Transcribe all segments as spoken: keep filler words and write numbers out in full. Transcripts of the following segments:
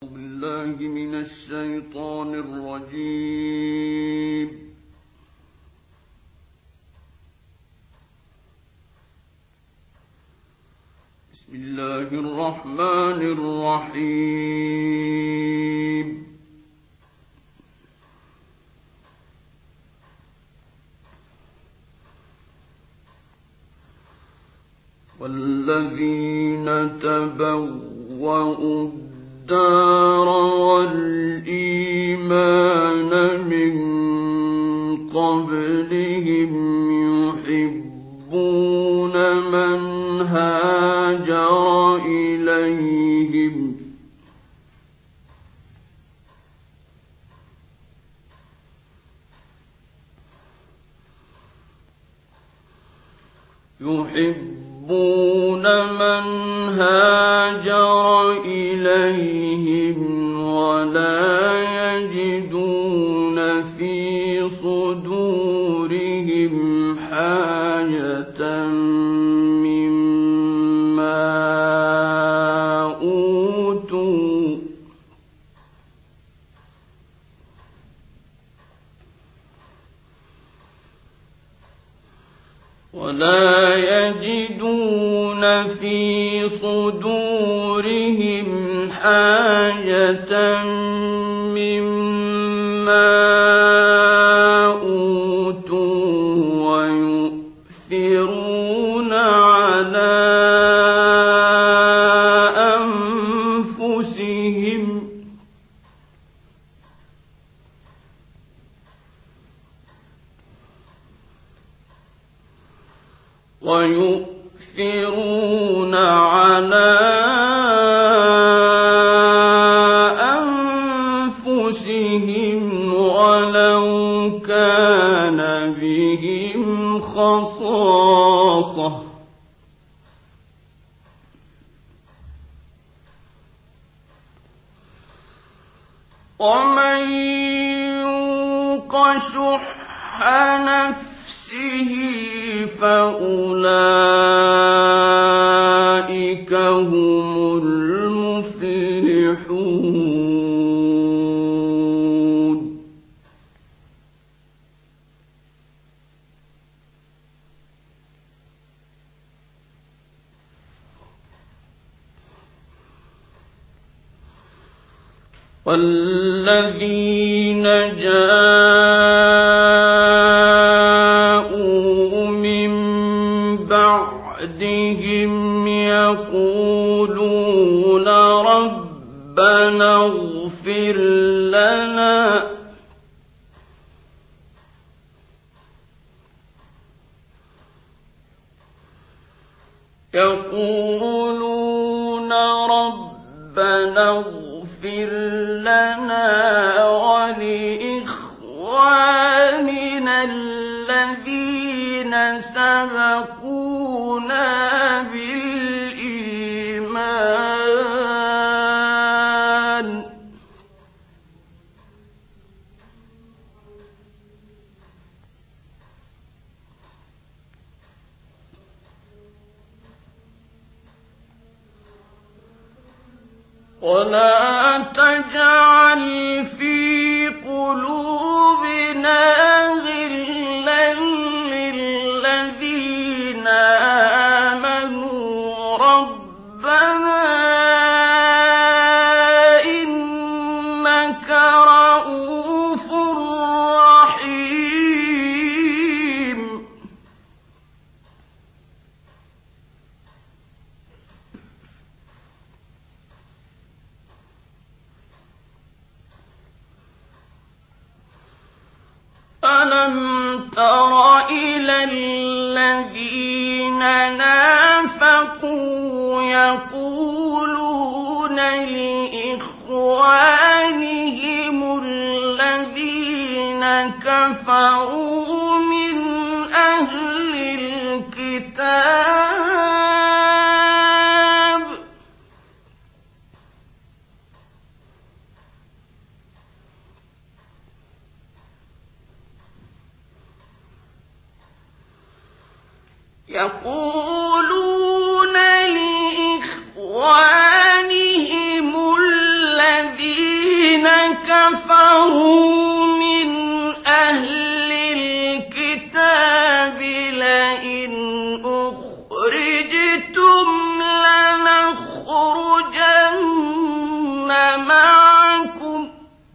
بالله من الشيطان الرجيم. بسم الله الرحمن الرحيم. والذين تبوأوا الدار والإيمان من قبلهم يحبون من هاجر إليهم يحبون من هاجر إليهم ولا يجدون في صدورهم حاجة مما أوتوا ولا يجدون في صدورهم حاجة مما أوتوا ويؤثرون على أنفسهم ويؤثرون على أنفسهم ولو كان بهم خصاصة ومن يوق شح نفسه فأولئك هم المفلحون. والذين جاءوا من بعدهم يقولون ربنا اغفر لنا يقولون ربنا اغفر لنا ولإخواننا الذين سبقونا بالإيمان ولا تجعل في قلوبنا غلا للذين آمنوا ربنا إنك رؤوف رحيم. ألم تر إلى الذين نافقوا يقولون لإخوانهم الذين كفروا من أهل الكتاب يقولون لإخوانهم الذين كفروا من أهل الكتاب لئن أخرجتم لنخرجن معكم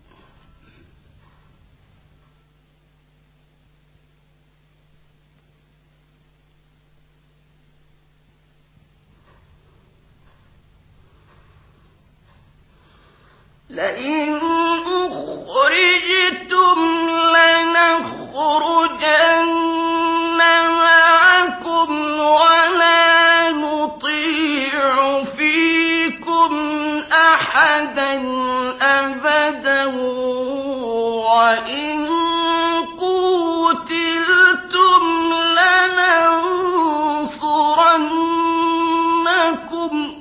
لئن أخرجتم لنخرجن معكم ولا نطيع فيكم أحدا أبدا وإن قوتلتم لننصرنكم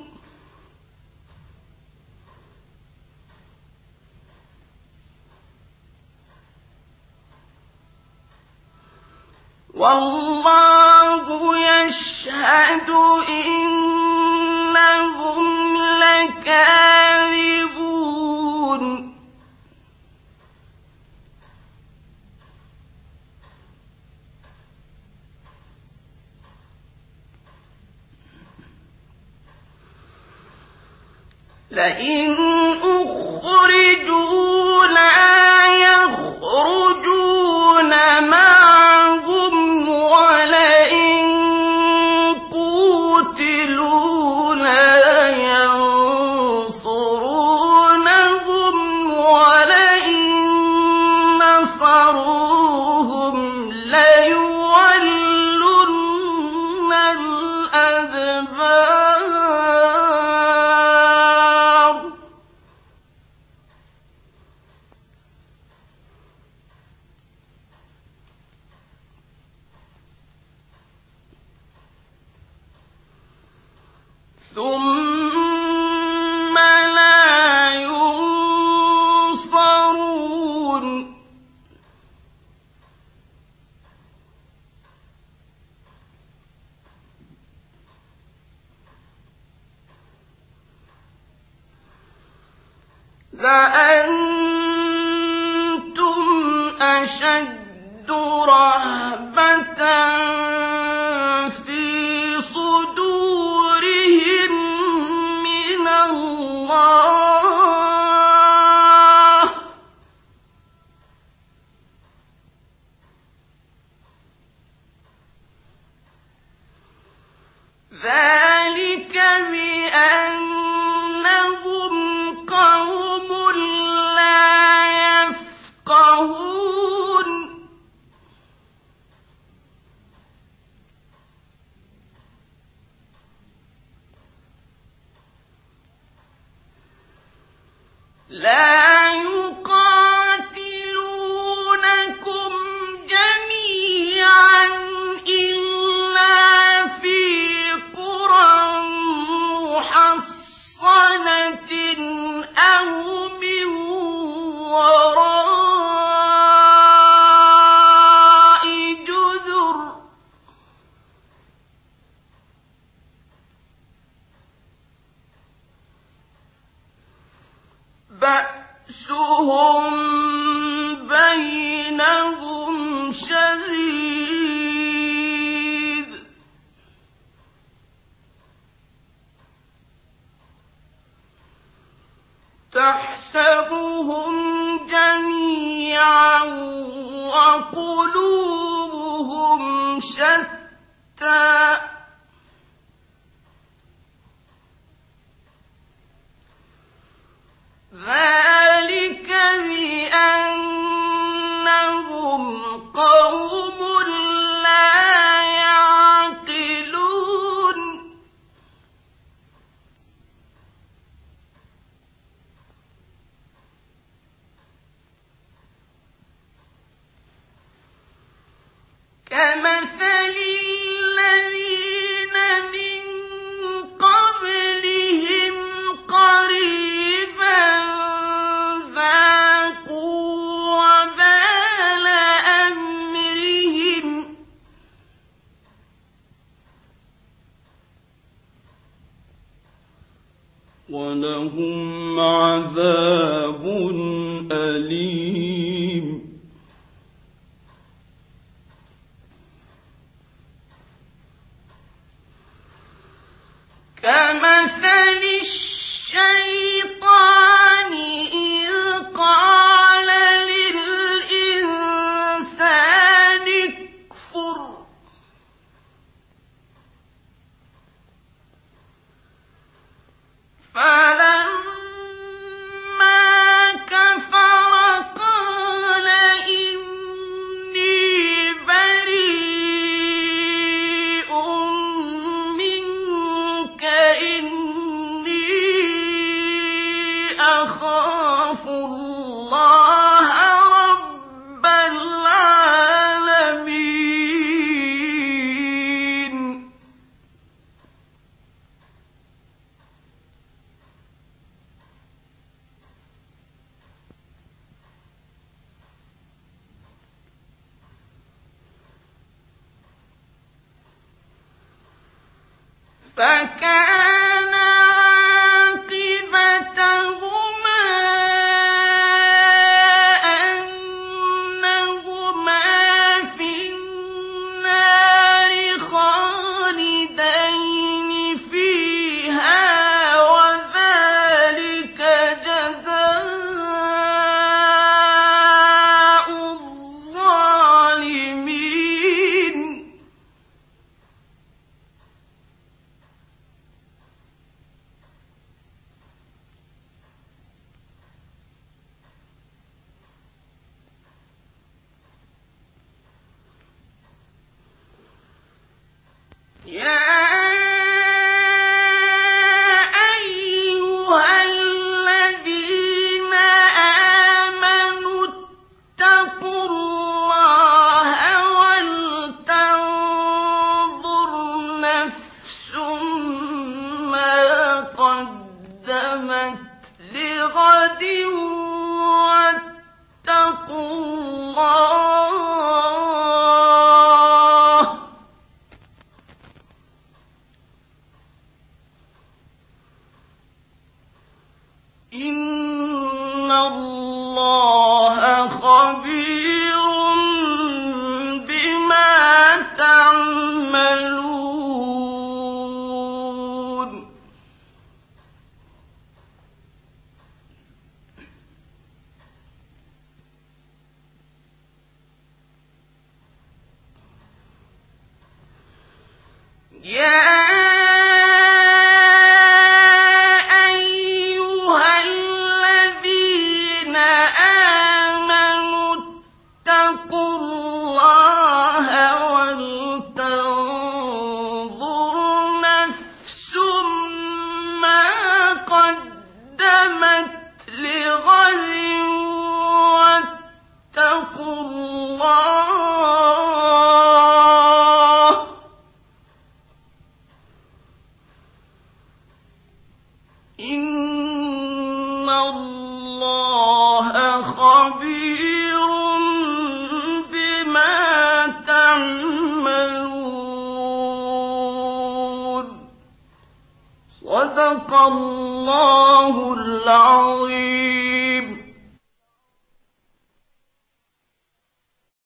والله يشهد إنهم لكاذبون لئن أخرجوا لا يخرجون معهم ولئن قوتلوا لا ينصرونهم ولئن نصروهم ليولن الأدبار ثم لا ينصرون لأنتم أشد رهبة في صدورهم من الله ذلك بأنهم قوم لا يفقهون لا يقاتلونكم جميعا إلا في قرى محصنة أو من وراء جذر بأسهم بينهم شديد تحسبهم جميعا وقلوبهم شتى ذلك بأنهم قوم لا يعقلون كمثل الذين من قبلهم قريبا ذاقوا وبال أمرهم ولهم عذاب عذاب أليم كمثل الشيطان إذ قال للإنسان اكفر فلما كفر قال إني بريء منك إني أخاف الله رب العالمين فكان عاقبتهما أنهما في النار خالدين فيها وذلك جزاء الظالمين يا أيها الذين آمنوا اتقوا الله ولتنظر نفس ما قدمت لغد واتقوا الله إن الله خبير بما تعملون يا إن الله خبير بما تعملون صدق الله العظيم